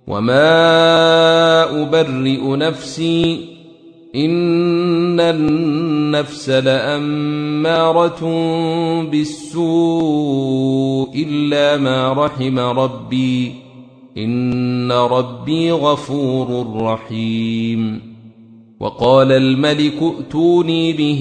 وما أبرئ نفسي إن النفس لأمارة بالسوء إلا ما رحم ربي إن ربي غفور رحيم. وقال الملك ائتوني به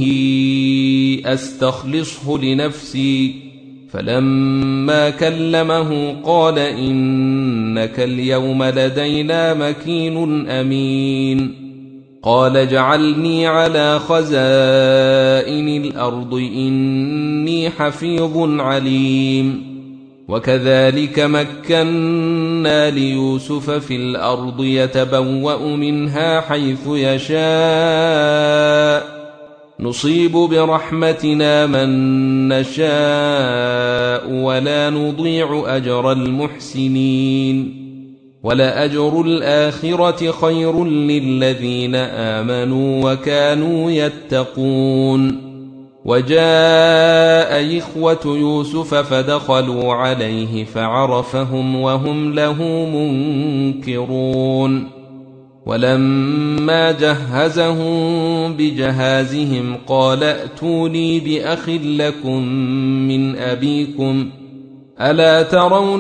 أستخلصه لنفسي فلما كلمه قال إنك اليوم لدينا مكين أمين. قال اجعلني على خزائن الأرض إني حفيظ عليم. وكذلك مكنا ليوسف في الأرض يتبوأ منها حيث يشاء نصيب برحمتنا من نشاء ولا نضيع أجر المحسنين ولأجر الآخرة خير للذين آمنوا وكانوا يتقون. وجاء إخوة يوسف فدخلوا عليه فعرفهم وهم له منكرون. ولما جهزهم بجهازهم قال ائتوني بأخ لكم من أبيكم ألا ترون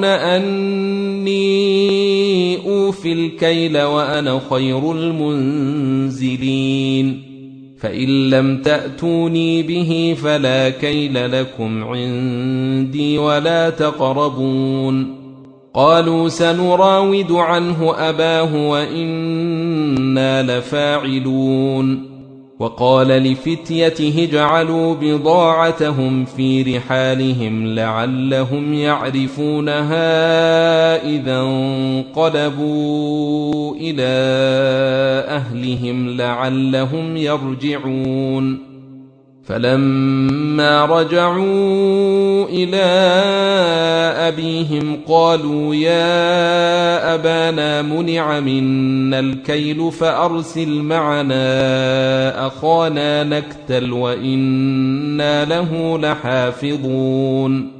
أني أوفي الكيل وأنا خير المنزلين فإن لم تأتوني به فلا كيل لكم عندي ولا تقربون. قالوا سنراود عنه أباه وإنا لفاعلون. وقال لفتيته اجعلوا بضاعتهم في رحالهم لعلهم يعرفونها إذا انقلبوا إلى أهلهم لعلهم يرجعون. فلما رجعوا إلى أبيهم قالوا يا أبانا منع منا الكيل فأرسل معنا أخانا نكتل وإنا له لحافظون.